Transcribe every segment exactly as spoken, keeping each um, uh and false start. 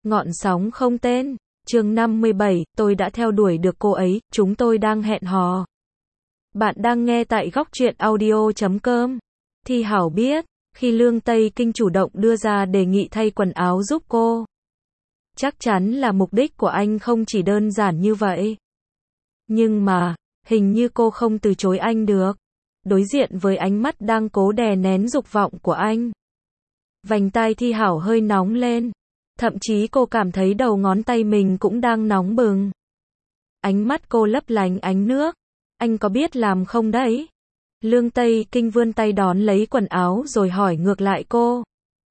Ngọn sóng không tên. Chương năm mươi bảy, tôi đã theo đuổi được cô ấy, chúng tôi đang hẹn hò. Bạn đang nghe tại góc truyện audio chấm com. Thi Hảo biết, khi Lương Tây Kinh chủ động đưa ra đề nghị thay quần áo giúp cô, chắc chắn là mục đích của anh không chỉ đơn giản như vậy. Nhưng mà, hình như cô không từ chối anh được. Đối diện với ánh mắt đang cố đè nén dục vọng của anh, vành tai Thi Hảo hơi nóng lên. Thậm chí cô cảm thấy đầu ngón tay mình cũng đang nóng bừng. Ánh mắt cô lấp lánh ánh nước. Anh có biết làm không đấy? Lương Tây Kinh vươn tay đón lấy quần áo rồi hỏi ngược lại cô.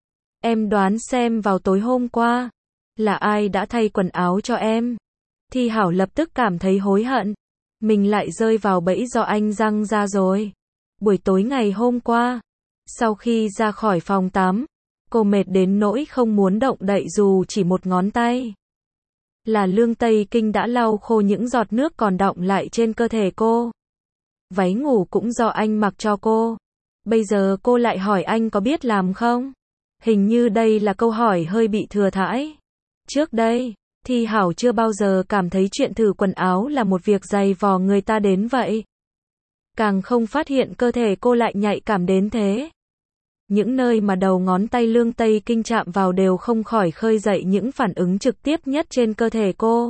Em đoán xem vào tối hôm qua, là ai đã thay quần áo cho em? Thi Hảo lập tức cảm thấy hối hận. Mình lại rơi vào bẫy do anh giăng ra rồi. Buổi tối ngày hôm qua, sau khi ra khỏi phòng tắm, cô mệt đến nỗi không muốn động đậy dù chỉ một ngón tay. Là Lương Tây Kinh đã lau khô những giọt nước còn đọng lại trên cơ thể cô. Váy ngủ cũng do anh mặc cho cô. Bây giờ cô lại hỏi anh có biết làm không? Hình như đây là câu hỏi hơi bị thừa thãi. Trước đây, Thi Hảo chưa bao giờ cảm thấy chuyện thử quần áo là một việc dày vò người ta đến vậy. Càng không phát hiện cơ thể cô lại nhạy cảm đến thế. Những nơi mà đầu ngón tay Lương Tây Kinh chạm vào đều không khỏi khơi dậy những phản ứng trực tiếp nhất trên cơ thể cô.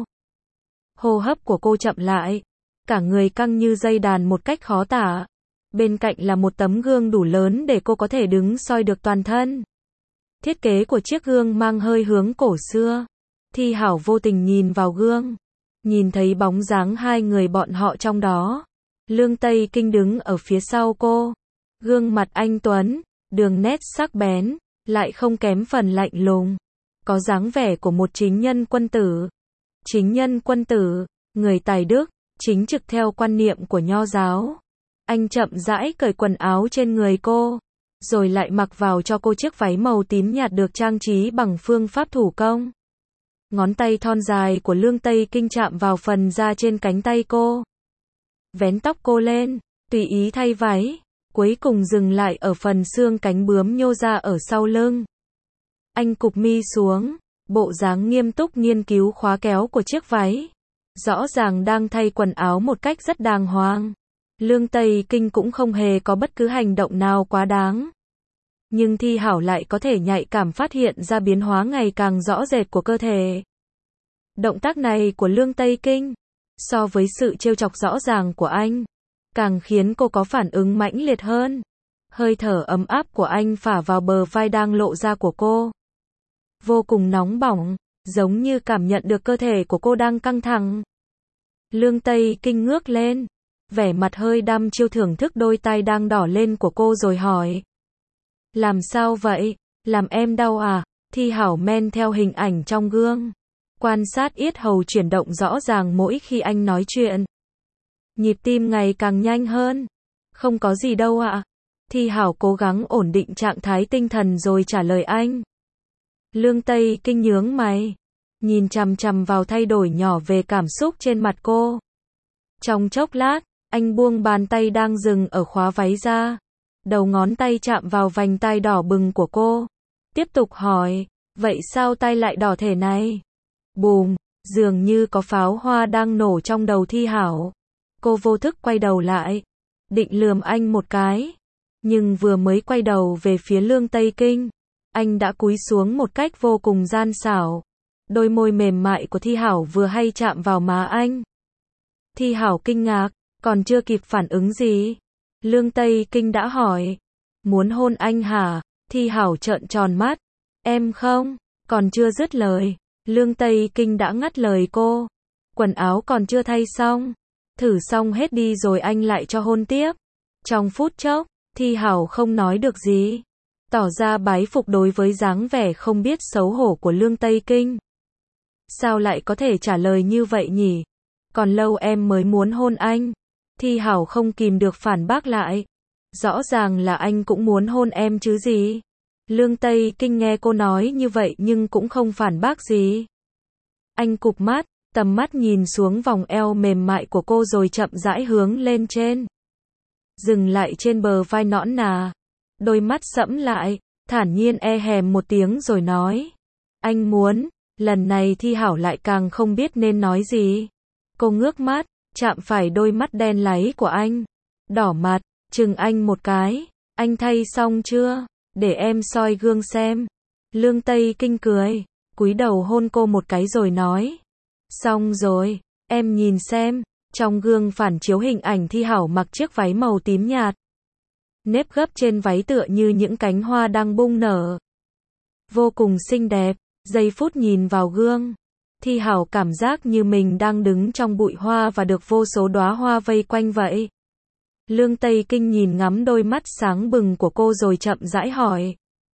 Hô hấp của cô chậm lại, cả người căng như dây đàn một cách khó tả. Bên cạnh là một tấm gương đủ lớn để cô có thể đứng soi được toàn thân. Thiết kế của chiếc gương mang hơi hướng cổ xưa. Thi Hảo vô tình nhìn vào gương, nhìn thấy bóng dáng hai người bọn họ trong đó. Lương Tây Kinh đứng ở phía sau cô. Gương mặt anh tuấn, đường nét sắc bén, lại không kém phần lạnh lùng. Có dáng vẻ của một chính nhân quân tử. Chính nhân quân tử, người tài đức, chính trực theo quan niệm của Nho giáo. Anh chậm rãi cởi quần áo trên người cô, rồi lại mặc vào cho cô chiếc váy màu tím nhạt được trang trí bằng phương pháp thủ công. Ngón tay thon dài của Lương Tây Kinh chạm vào phần da trên cánh tay cô. Vén tóc cô lên, tùy ý thay váy. Cuối cùng dừng lại ở phần xương cánh bướm nhô ra ở sau lưng. Anh cụp mi xuống, bộ dáng nghiêm túc nghiên cứu khóa kéo của chiếc váy. Rõ ràng đang thay quần áo một cách rất đàng hoàng. Lương Tây Kinh cũng không hề có bất cứ hành động nào quá đáng. Nhưng Thi Hảo lại có thể nhạy cảm phát hiện ra biến hóa ngày càng rõ rệt của cơ thể. Động tác này của Lương Tây Kinh, so với sự trêu chọc rõ ràng của anh, càng khiến cô có phản ứng mãnh liệt hơn. Hơi thở ấm áp của anh phả vào bờ vai đang lộ ra của cô. Vô cùng nóng bỏng, giống như cảm nhận được cơ thể của cô đang căng thẳng. Lương Tây Kinh ngước lên, vẻ mặt hơi đăm chiêu thưởng thức đôi tai đang đỏ lên của cô rồi hỏi. Làm sao vậy? Làm em đau à? Thi Hảo men theo hình ảnh trong gương, quan sát yết hầu chuyển động rõ ràng mỗi khi anh nói chuyện. Nhịp tim ngày càng nhanh hơn. Không có gì đâu ạ. Thi Hảo cố gắng ổn định trạng thái tinh thần rồi trả lời anh. Lương Tây Kinh nhướng mày, nhìn chằm chằm vào thay đổi nhỏ về cảm xúc trên mặt cô. Trong chốc lát, anh buông bàn tay đang dừng ở khóa váy ra. Đầu ngón tay chạm vào vành tai đỏ bừng của cô. Tiếp tục hỏi, vậy sao tay lại đỏ thế này? Bùm, dường như có pháo hoa đang nổ trong đầu Thi Hảo. Cô vô thức quay đầu lại, định lườm anh một cái. Nhưng vừa mới quay đầu về phía Lương Tây Kinh, anh đã cúi xuống một cách vô cùng gian xảo. Đôi môi mềm mại của Thi Hảo vừa hay chạm vào má anh. Thi Hảo kinh ngạc, còn chưa kịp phản ứng gì, Lương Tây Kinh đã hỏi. Muốn hôn anh hả? Thi Hảo trợn tròn mắt. Em không, còn chưa dứt lời, Lương Tây Kinh đã ngắt lời cô. Quần áo còn chưa thay xong. Thử xong hết đi rồi anh lại cho hôn tiếp. Trong phút chốc, Thi Hảo không nói được gì, tỏ ra bái phục đối với dáng vẻ không biết xấu hổ của Lương Tây Kinh. Sao lại có thể trả lời như vậy nhỉ? Còn lâu em mới muốn hôn anh. Thi Hảo không kìm được phản bác lại. Rõ ràng là anh cũng muốn hôn em chứ gì. Lương Tây Kinh nghe cô nói như vậy nhưng cũng không phản bác gì. Anh cụp mắt, tầm mắt nhìn xuống vòng eo mềm mại của cô rồi chậm rãi hướng lên trên. Dừng lại trên bờ vai nõn nà. Đôi mắt sẫm lại, thản nhiên e hèm một tiếng rồi nói. Anh muốn, Lần này Thi Hảo lại càng không biết nên nói gì. Cô ngước mắt, chạm phải đôi mắt đen láy của anh. Đỏ mặt, chừng anh một cái. Anh thay xong chưa? Để em soi gương xem. Lương Tây Kinh cười, cúi đầu hôn cô một cái rồi nói. Xong rồi, em nhìn xem. Trong gương phản chiếu hình ảnh Thi Hảo mặc chiếc váy màu tím nhạt. Nếp gấp trên váy tựa như những cánh hoa đang bung nở. Vô cùng xinh đẹp. Giây phút nhìn vào gương, Thi Hảo cảm giác như mình đang đứng trong bụi hoa và được vô số đóa hoa vây quanh vậy. Lương Tây Kinh nhìn ngắm đôi mắt sáng bừng của cô rồi chậm rãi hỏi.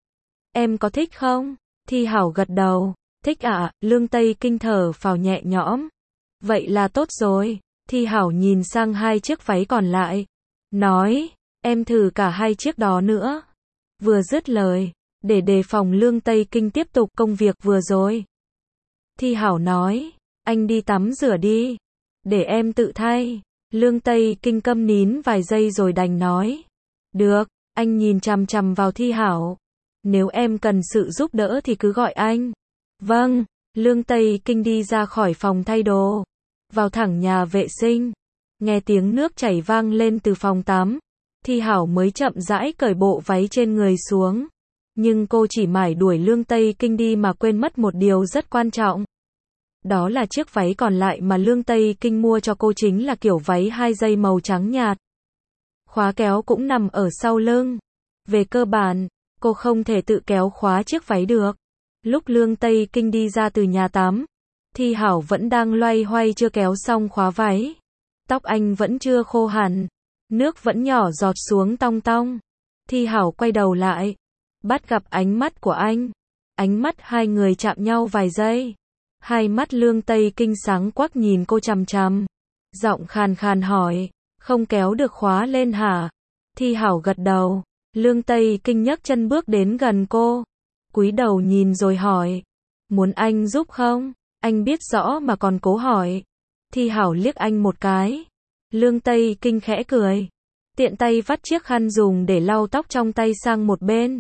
Em có thích không? Thi Hảo gật đầu. Thích ạ, à? Lương Tây Kinh thở phào nhẹ nhõm. Vậy là tốt rồi. Thi Hảo nhìn sang hai chiếc váy còn lại. Nói, em thử cả hai chiếc đó nữa. Vừa dứt lời, để đề phòng Lương Tây Kinh tiếp tục công việc vừa rồi. Thi Hảo nói, anh đi tắm rửa đi. Để em tự thay. Lương Tây Kinh câm nín vài giây rồi đành nói. Được, anh nhìn chằm chằm vào Thi Hảo. Nếu em cần sự giúp đỡ thì cứ gọi anh. Vâng, Lương Tây Kinh đi ra khỏi phòng thay đồ. Vào thẳng nhà vệ sinh. Nghe tiếng nước chảy vang lên từ phòng tắm. Thi Hảo mới chậm rãi cởi bộ váy trên người xuống. Nhưng cô chỉ mải đuổi Lương Tây Kinh đi mà quên mất một điều rất quan trọng. Đó là chiếc váy còn lại mà Lương Tây Kinh mua cho cô chính là kiểu váy hai dây màu trắng nhạt. Khóa kéo cũng nằm ở sau lưng. Về cơ bản, cô không thể tự kéo khóa chiếc váy được. Lúc Lương Tây Kinh đi ra từ nhà tắm, Thi Hảo vẫn đang loay hoay chưa kéo xong khóa váy. Tóc anh vẫn chưa khô hẳn. Nước vẫn nhỏ giọt xuống tong tong. Thi Hảo quay đầu lại. Bắt gặp ánh mắt của anh. Ánh mắt hai người chạm nhau vài giây. Hai mắt Lương Tây Kinh sáng quắc nhìn cô chằm chằm. Giọng khàn khàn hỏi, không kéo được khóa lên hả? Thi Hảo gật đầu. Lương Tây Kinh nhấc chân bước đến gần cô. Cúi đầu nhìn rồi hỏi, muốn anh giúp không? Anh biết rõ mà còn cố hỏi. Thi Hảo liếc anh một cái. Lương Tây Kinh khẽ cười. Tiện tay vắt chiếc khăn dùng để lau tóc trong tay sang một bên.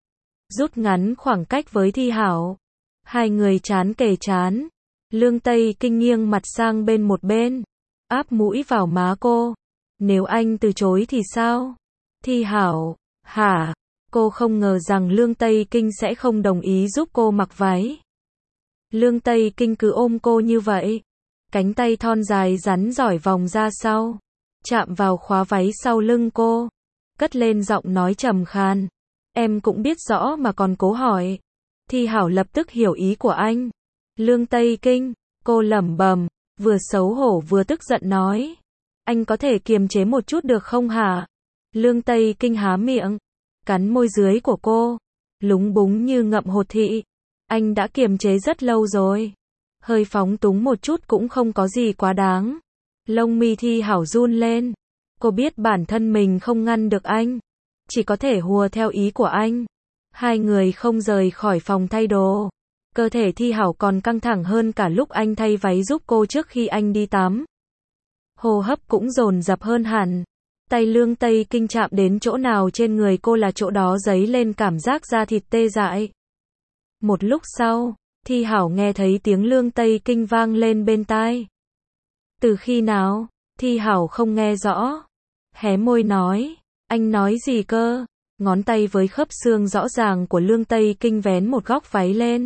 Rút ngắn khoảng cách với Thi Hảo. Hai người trán kề trán. Lương Tây Kinh nghiêng mặt sang bên một bên. Áp mũi vào má cô. Nếu anh từ chối thì sao? Thi Hảo, hả? Cô không ngờ rằng Lương Tây Kinh sẽ không đồng ý giúp cô mặc váy. Lương Tây Kinh cứ ôm cô như vậy. Cánh tay thon dài rắn giỏi vòng ra sau. Chạm vào khóa váy sau lưng cô. Cất lên giọng nói trầm khan. Em cũng biết rõ mà còn cố hỏi. Thi Hảo lập tức hiểu ý của anh. Lương Tây Kinh, cô lẩm bẩm, vừa xấu hổ vừa tức giận nói. Anh có thể kiềm chế một chút được không hả? Lương Tây Kinh há miệng, cắn môi dưới của cô, lúng búng như ngậm hột thị. Anh đã kiềm chế rất lâu rồi. Hơi phóng túng một chút cũng không có gì quá đáng. Lông mi Thi Hảo run lên. Cô biết bản thân mình không ngăn được anh. Chỉ có thể hùa theo ý của anh. Hai người không rời khỏi phòng thay đồ. Cơ thể Thi Hảo còn căng thẳng hơn cả lúc anh thay váy giúp cô trước khi anh đi tắm. Hô hấp cũng dồn dập hơn hẳn. Tay Lương Tây Kinh chạm đến chỗ nào trên người cô là chỗ đó dấy lên cảm giác da thịt tê dại. Một lúc sau, Thi Hảo nghe thấy tiếng Lương Tây Kinh vang lên bên tai. Từ khi nào? Thi Hảo không nghe rõ. Hé môi nói, anh nói gì cơ? Ngón tay với khớp xương rõ ràng của Lương Tây Kinh vén một góc váy lên.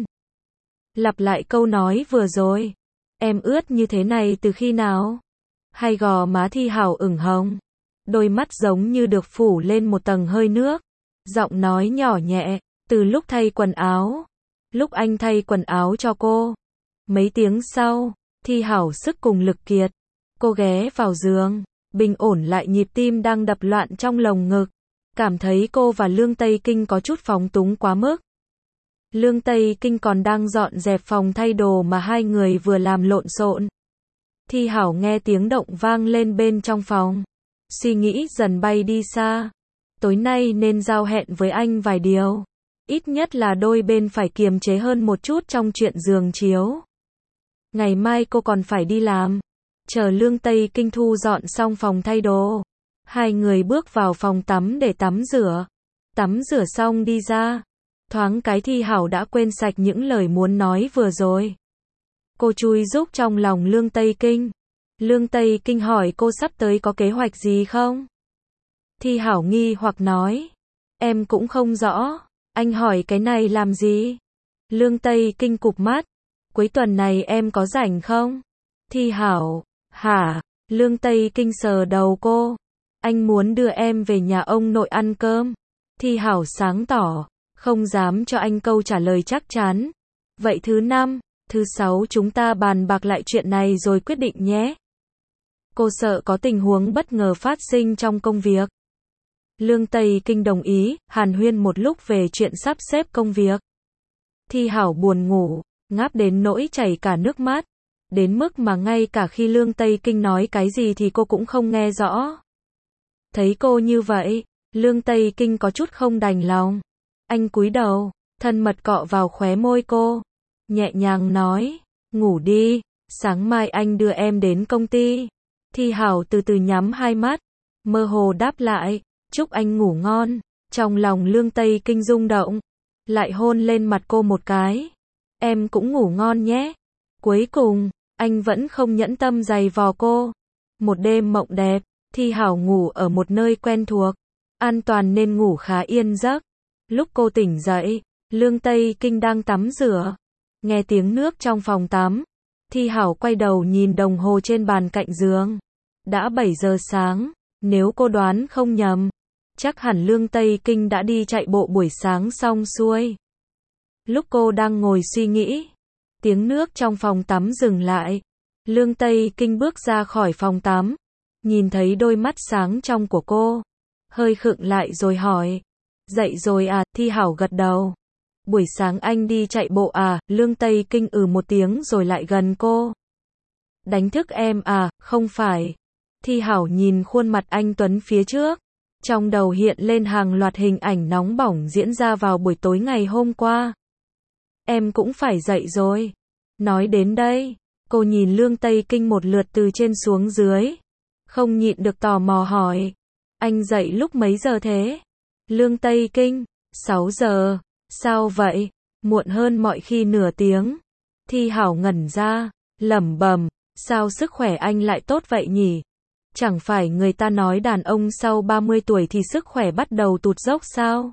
Lặp lại câu nói vừa rồi. Em ướt như thế này từ khi nào? Hai gò má Thi Hảo ửng hồng. Đôi mắt giống như được phủ lên một tầng hơi nước. Giọng nói nhỏ nhẹ, từ lúc thay quần áo. Lúc anh thay quần áo cho cô. Mấy tiếng sau, Thi Hảo sức cùng lực kiệt. Cô ghé vào giường, bình ổn lại nhịp tim đang đập loạn trong lồng ngực. Cảm thấy cô và Lương Tây Kinh có chút phóng túng quá mức. Lương Tây Kinh còn đang dọn dẹp phòng thay đồ mà hai người vừa làm lộn xộn. Thi Hảo nghe tiếng động vang lên bên trong phòng. Suy nghĩ dần bay đi xa. Tối nay nên giao hẹn với anh vài điều. Ít nhất là đôi bên phải kiềm chế hơn một chút trong chuyện giường chiếu. Ngày mai cô còn phải đi làm. Chờ Lương Tây Kinh thu dọn xong phòng thay đồ. Hai người bước vào phòng tắm để tắm rửa. Tắm rửa xong đi ra. Thoáng cái Thi Hảo đã quên sạch những lời muốn nói vừa rồi. Cô chui rúc trong lòng Lương Tây Kinh. Lương Tây Kinh hỏi cô sắp tới có kế hoạch gì không? Thi Hảo nghi hoặc nói. Em cũng không rõ. Anh hỏi cái này làm gì? Lương Tây Kinh cụp mắt. Cuối tuần này em có rảnh không? Thi Hảo. Hả? Lương Tây Kinh sờ đầu cô. Anh muốn đưa em về nhà ông nội ăn cơm. Thi Hảo sáng tỏ. Không dám cho anh câu trả lời chắc chắn. Vậy thứ năm, thứ sáu chúng ta bàn bạc lại chuyện này rồi quyết định nhé. Cô sợ có tình huống bất ngờ phát sinh trong công việc. Lương Tây Kinh đồng ý, hàn huyên một lúc về chuyện sắp xếp công việc. Thi Hảo buồn ngủ, ngáp đến nỗi chảy cả nước mắt. Đến mức mà ngay cả khi Lương Tây Kinh nói cái gì thì cô cũng không nghe rõ. Thấy cô như vậy, Lương Tây Kinh có chút không đành lòng. Anh cúi đầu, thân mật cọ vào khóe môi cô. Nhẹ nhàng nói, ngủ đi, sáng mai anh đưa em đến công ty. Thi Hảo từ từ nhắm hai mắt, mơ hồ đáp lại, chúc anh ngủ ngon. Trong lòng Lương Tây Kinh rung động, lại hôn lên mặt cô một cái. Em cũng ngủ ngon nhé. Cuối cùng, anh vẫn không nhẫn tâm giày vò cô. Một đêm mộng đẹp, Thi Hảo ngủ ở một nơi quen thuộc, an toàn nên ngủ khá yên giấc. Lúc cô tỉnh dậy, Lương Tây Kinh đang tắm rửa. Nghe tiếng nước trong phòng tắm, Thi Hảo quay đầu nhìn đồng hồ trên bàn cạnh giường. Đã bảy giờ sáng, nếu cô đoán không nhầm, chắc hẳn Lương Tây Kinh đã đi chạy bộ buổi sáng xong xuôi. Lúc cô đang ngồi suy nghĩ, tiếng nước trong phòng tắm dừng lại. Lương Tây Kinh bước ra khỏi phòng tắm, nhìn thấy đôi mắt sáng trong của cô, hơi khựng lại rồi hỏi. Dậy rồi à? Thi Hảo gật đầu. Buổi sáng anh đi chạy bộ à? Lương Tây Kinh ừ một tiếng rồi lại gần cô. Đánh thức em à? Không phải. Thi Hảo nhìn khuôn mặt anh tuấn phía trước. Trong đầu hiện lên hàng loạt hình ảnh nóng bỏng diễn ra vào buổi tối ngày hôm qua. Em cũng phải dậy rồi. Nói đến đây, cô nhìn Lương Tây Kinh một lượt từ trên xuống dưới. Không nhịn được tò mò hỏi. Anh dậy lúc mấy giờ thế? Lương Tây Kinh, sáu giờ. Sao vậy? Muộn hơn mọi khi nửa tiếng. Thi Hảo ngẩn ra, lẩm bẩm, sao sức khỏe anh lại tốt vậy nhỉ? Chẳng phải người ta nói đàn ông sau ba mươi tuổi thì sức khỏe bắt đầu tụt dốc sao?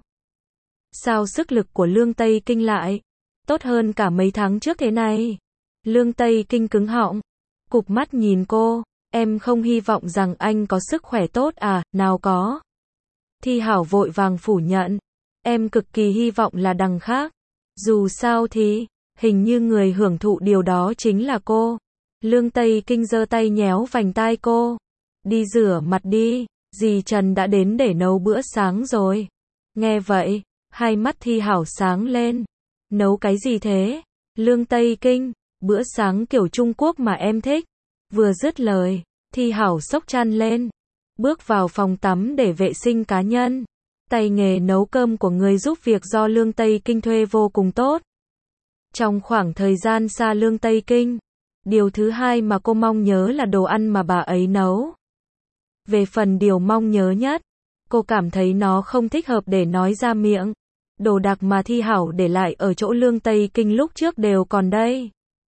Sao sức lực của Lương Tây Kinh lại tốt hơn cả mấy tháng trước thế này? Lương Tây Kinh cứng họng, cụp mắt nhìn cô. Em không hy vọng rằng anh có sức khỏe tốt à? Nào có. Thi Hảo vội vàng phủ nhận. Em cực kỳ hy vọng là đằng khác. Dù sao thì, hình như người hưởng thụ điều đó chính là cô. Lương Tây Kinh giơ tay nhéo vành tai cô. Đi rửa mặt đi, dì Trần đã đến để nấu bữa sáng rồi. Nghe vậy, hai mắt Thi Hảo sáng lên. Nấu cái gì thế? Lương Tây Kinh, bữa sáng kiểu Trung Quốc mà em thích. Vừa dứt lời, Thi Hảo xốc chăn lên, bước vào phòng tắm để vệ sinh cá nhân. Tay nghề nấu cơm của người giúp việc do Lương Tây Kinh thuê vô cùng tốt. Trong khoảng thời gian xa Lương Tây Kinh, điều thứ hai mà cô mong nhớ là đồ ăn mà bà ấy nấu. Về phần điều mong nhớ nhất, cô cảm thấy nó không thích hợp để nói ra miệng. Đồ đạc mà Thi Hảo để lại ở chỗ Lương Tây Kinh lúc trước đều còn đây.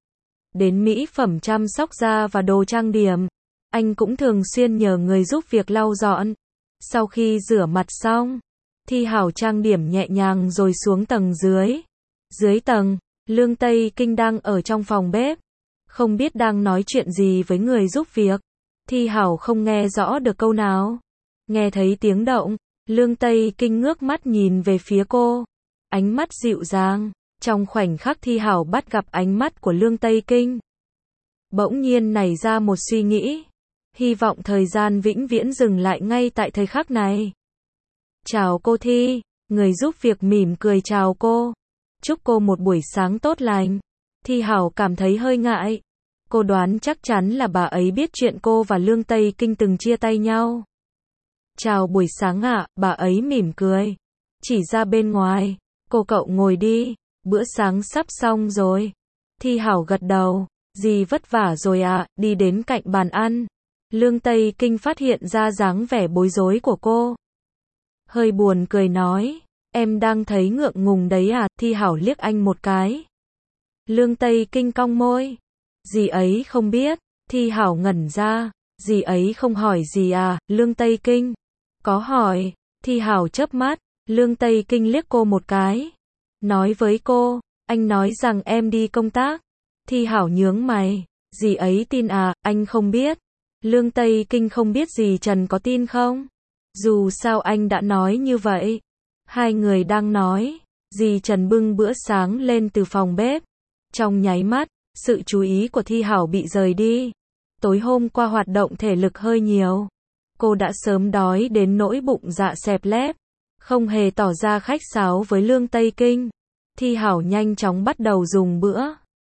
Đến mỹ phẩm chăm sóc da và đồ trang điểm, anh cũng thường xuyên nhờ người giúp việc lau dọn. Sau khi rửa mặt xong, Thi Hảo trang điểm nhẹ nhàng rồi xuống tầng dưới. Dưới tầng, Lương Tây Kinh đang ở trong phòng bếp. Không biết đang nói chuyện gì với người giúp việc. Thi Hảo không nghe rõ được câu nào. Nghe thấy tiếng động, Lương Tây Kinh ngước mắt nhìn về phía cô. Ánh mắt dịu dàng. Trong khoảnh khắc Thi Hảo bắt gặp ánh mắt của Lương Tây Kinh, bỗng nhiên nảy ra một suy nghĩ. Hy vọng thời gian vĩnh viễn dừng lại ngay tại thời khắc này. Chào cô Thi, người giúp việc mỉm cười chào cô. Chúc cô một buổi sáng tốt lành. Thi Hảo cảm thấy hơi ngại. Cô đoán chắc chắn là bà ấy biết chuyện cô và Lương Tây Kinh từng chia tay nhau. Chào buổi sáng ạ, bà ấy mỉm cười. Chỉ ra bên ngoài, cô cậu ngồi đi, bữa sáng sắp xong rồi. Thi Hảo gật đầu, dì vất vả rồi ạ, đi đến cạnh bàn ăn. Lương Tây Kinh phát hiện ra dáng vẻ bối rối của cô. Hơi buồn cười nói, Em đang thấy ngượng ngùng đấy à? Thi Hảo liếc anh một cái. Lương Tây Kinh cong môi. Dì ấy không biết. Thi Hảo ngẩn ra. Dì ấy không hỏi gì à? Lương Tây Kinh. Có hỏi. Thi Hảo chớp mắt. Lương Tây Kinh liếc cô một cái. Nói với cô. Anh nói rằng em đi công tác. Thi Hảo nhướng mày. Dì ấy tin à? Anh không biết. Lương Tây Kinh không biết dì Trần có tin không? Dù sao anh đã nói như vậy. Hai người đang nói. Dì Trần bưng bữa sáng lên từ phòng bếp. Trong nháy mắt, sự chú ý của Thi Hảo bị rời đi. Tối hôm qua hoạt động thể lực hơi nhiều. Cô đã sớm đói đến nỗi bụng dạ xẹp lép. Không hề tỏ ra khách sáo với Lương Tây Kinh. Thi Hảo nhanh chóng bắt đầu dùng bữa.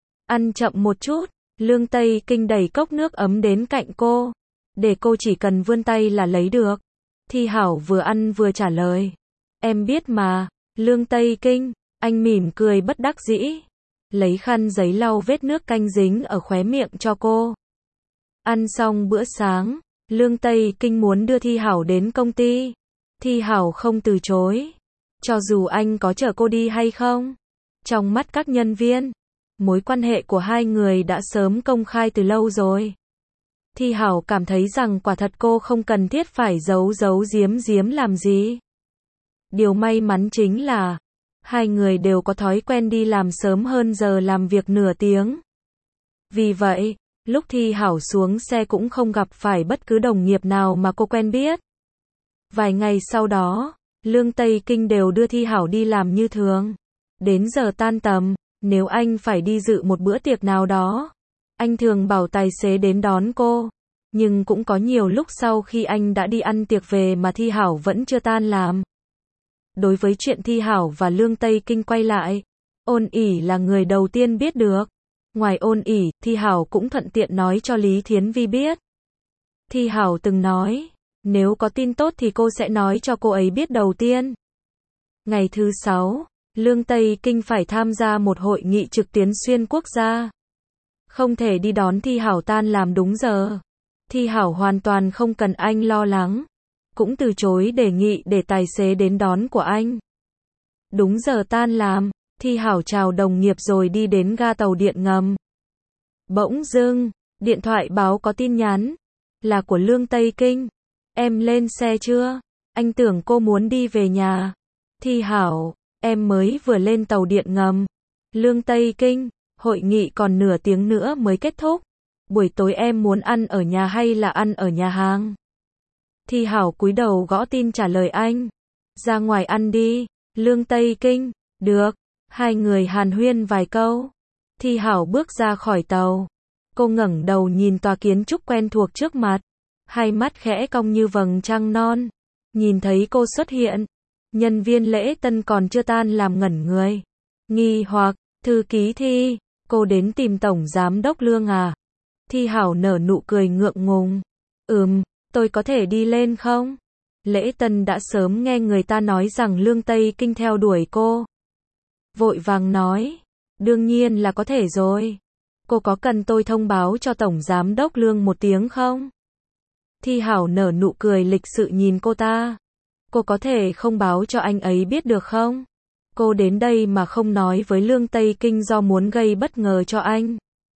Ăn chậm một chút. Lương Tây Kinh đẩy cốc nước ấm đến cạnh cô. Để cô chỉ cần vươn tay là lấy được. Thi Hảo vừa ăn vừa trả lời. Em biết mà. Lương Tây Kinh. Anh mỉm cười bất đắc dĩ. Lấy khăn giấy lau vết nước canh dính ở khóe miệng cho cô. Ăn xong bữa sáng, Lương Tây Kinh muốn đưa Thi Hảo đến công ty. Thi Hảo không từ chối. Cho dù anh có chở cô đi hay không. Trong mắt các nhân viên, mối quan hệ của hai người đã sớm công khai từ lâu rồi. Thi Hảo cảm thấy rằng quả thật cô không cần thiết phải giấu giấu giếm giếm làm gì. Điều may mắn chính là hai người đều có thói quen đi làm sớm hơn giờ làm việc nửa tiếng. Vì vậy, lúc Thi Hảo xuống xe cũng không gặp phải bất cứ đồng nghiệp nào mà cô quen biết. Vài ngày sau đó, Lương Tây Kinh đều đưa Thi Hảo đi làm như thường. Đến giờ tan tầm, nếu anh phải đi dự một bữa tiệc nào đó, anh thường bảo tài xế đến đón cô. Nhưng cũng có nhiều lúc sau khi anh đã đi ăn tiệc về mà Thi Hảo vẫn chưa tan làm. Đối với chuyện Thi Hảo và Lương Tây Kinh quay lại, Ôn ỉ là người đầu tiên biết được. Ngoài Ôn ỉ, Thi Hảo cũng thuận tiện nói cho Lý Thiến Vi biết. Thi Hảo từng nói, nếu có tin tốt thì cô sẽ nói cho cô ấy biết đầu tiên. Ngày thứ sáu, Lương Tây Kinh phải tham gia một hội nghị trực tuyến xuyên quốc gia. Không thể đi đón Thi Hảo tan làm đúng giờ. Thi Hảo hoàn toàn không cần anh lo lắng. Cũng từ chối đề nghị để tài xế đến đón của anh. Đúng giờ tan làm, Thi Hảo chào đồng nghiệp rồi đi đến ga tàu điện ngầm. Bỗng dưng, điện thoại báo có tin nhắn. Là của Lương Tây Kinh. Em lên xe chưa? Anh tưởng cô muốn đi về nhà. Thi Hảo, em mới vừa lên tàu điện ngầm. Lương Tây Kinh, hội nghị còn nửa tiếng nữa mới kết thúc. Buổi tối em muốn ăn ở nhà hay là ăn ở nhà hàng? Thi Hảo cúi đầu gõ tin trả lời anh. Ra ngoài ăn đi. Lương Tây Kinh, được. Hai người hàn huyên vài câu. Thi Hảo bước ra khỏi tàu. Cô ngẩng đầu nhìn tòa kiến trúc quen thuộc trước mặt. Hai mắt khẽ cong như vầng trăng non. Nhìn thấy cô xuất hiện. Nhân viên lễ tân còn chưa tan làm ngẩn người. Nghi hoặc, thư ký Thi, cô đến tìm Tổng Giám đốc Lương à? Thi Hảo nở nụ cười ngượng ngùng. Ừm, tôi có thể đi lên không? Lễ tân đã sớm nghe người ta nói rằng Lương Tây Kinh theo đuổi cô. Vội vàng nói, đương nhiên là có thể rồi. Cô có cần tôi thông báo cho Tổng Giám đốc Lương một tiếng không? Thi Hảo nở nụ cười lịch sự nhìn cô ta. Cô có thể không báo cho anh ấy biết được không? Cô đến đây mà không nói với Lương Tây Kinh do muốn gây bất ngờ cho anh.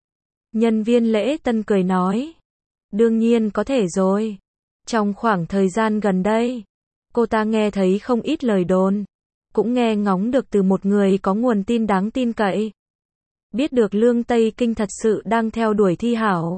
Nhân viên lễ tân cười nói. Đương nhiên có thể rồi. Trong khoảng thời gian gần đây, cô ta nghe thấy không ít lời đồn. Cũng nghe ngóng được từ một người có nguồn tin đáng tin cậy. Biết được Lương Tây Kinh thật sự đang theo đuổi Thi Hảo.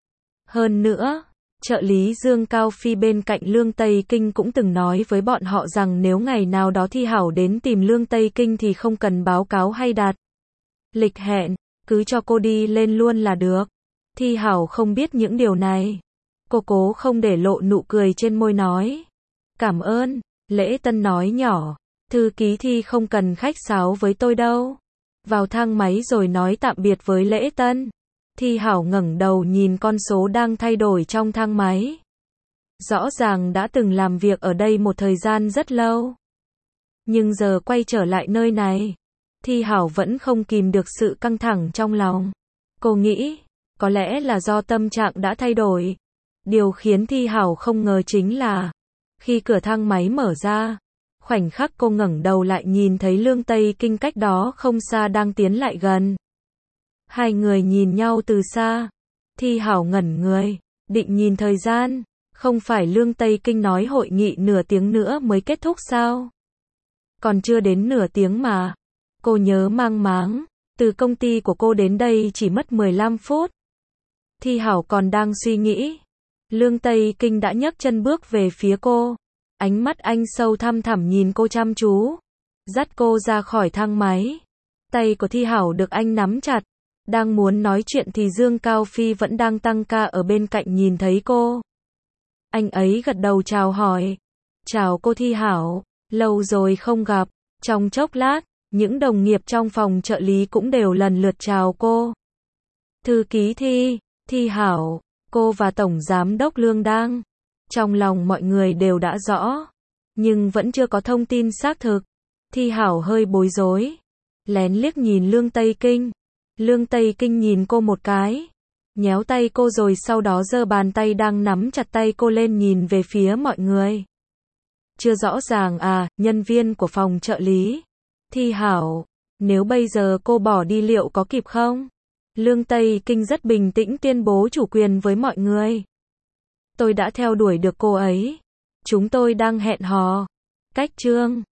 Hơn nữa, trợ lý Dương Cao Phi bên cạnh Lương Tây Kinh cũng từng nói với bọn họ rằng nếu ngày nào đó Thi Hảo đến tìm Lương Tây Kinh thì không cần báo cáo hay đặt lịch hẹn, cứ cho cô đi lên luôn là được. Thi Hảo không biết những điều này. Cô cố không để lộ nụ cười trên môi nói. Cảm ơn, lễ tân nói nhỏ. Thư ký Thi không cần khách sáo với tôi đâu. Vào thang máy rồi nói tạm biệt với lễ tân. Thi Hảo ngẩng đầu nhìn con số đang thay đổi trong thang máy. Rõ ràng đã từng làm việc ở đây một thời gian rất lâu. Nhưng giờ quay trở lại nơi này, Thi Hảo vẫn không kìm được sự căng thẳng trong lòng. Cô nghĩ, có lẽ là do tâm trạng đã thay đổi. Điều khiến Thi Hảo không ngờ chính là, khi cửa thang máy mở ra, Khoảnh khắc cô ngẩng đầu lại nhìn thấy Lương Tây Kinh cách đó không xa đang tiến lại gần. Hai người nhìn nhau từ xa. Thi Hảo ngẩn người, định nhìn thời gian. Không phải Lương Tây Kinh nói hội nghị nửa tiếng nữa mới kết thúc sao? Còn chưa đến nửa tiếng mà. Cô nhớ mang máng, từ công ty của cô đến đây chỉ mất mười lăm phút. Thi Hảo còn đang suy nghĩ. Lương Tây Kinh đã nhấc chân bước về phía cô. Ánh mắt anh sâu thăm thẳm nhìn cô chăm chú. Dắt cô ra khỏi thang máy. Tay của Thi Hảo được anh nắm chặt. Đang muốn nói chuyện thì Dương Cao Phi vẫn đang tăng ca ở bên cạnh nhìn thấy cô. Anh ấy gật đầu chào hỏi. Chào cô Thi Hảo, lâu rồi không gặp. Trong chốc lát, những đồng nghiệp trong phòng trợ lý cũng đều lần lượt chào cô. Thư ký Thi, Thi Hảo, cô và Tổng Giám đốc Lương đang. Trong lòng mọi người đều đã rõ, nhưng vẫn chưa có thông tin xác thực. Thi Hảo hơi bối rối, lén liếc nhìn Lương Tây Kinh. Lương Tây Kinh nhìn cô một cái, nhéo tay cô rồi sau đó giơ bàn tay đang nắm chặt tay cô lên nhìn về phía mọi người. Chưa rõ ràng à, nhân viên của phòng trợ lý. Thi Hảo, nếu bây giờ cô bỏ đi liệu có kịp không? Lương Tây Kinh rất bình tĩnh tuyên bố chủ quyền với mọi người. Tôi đã theo đuổi được cô ấy. Chúng tôi đang hẹn hò. Cách chương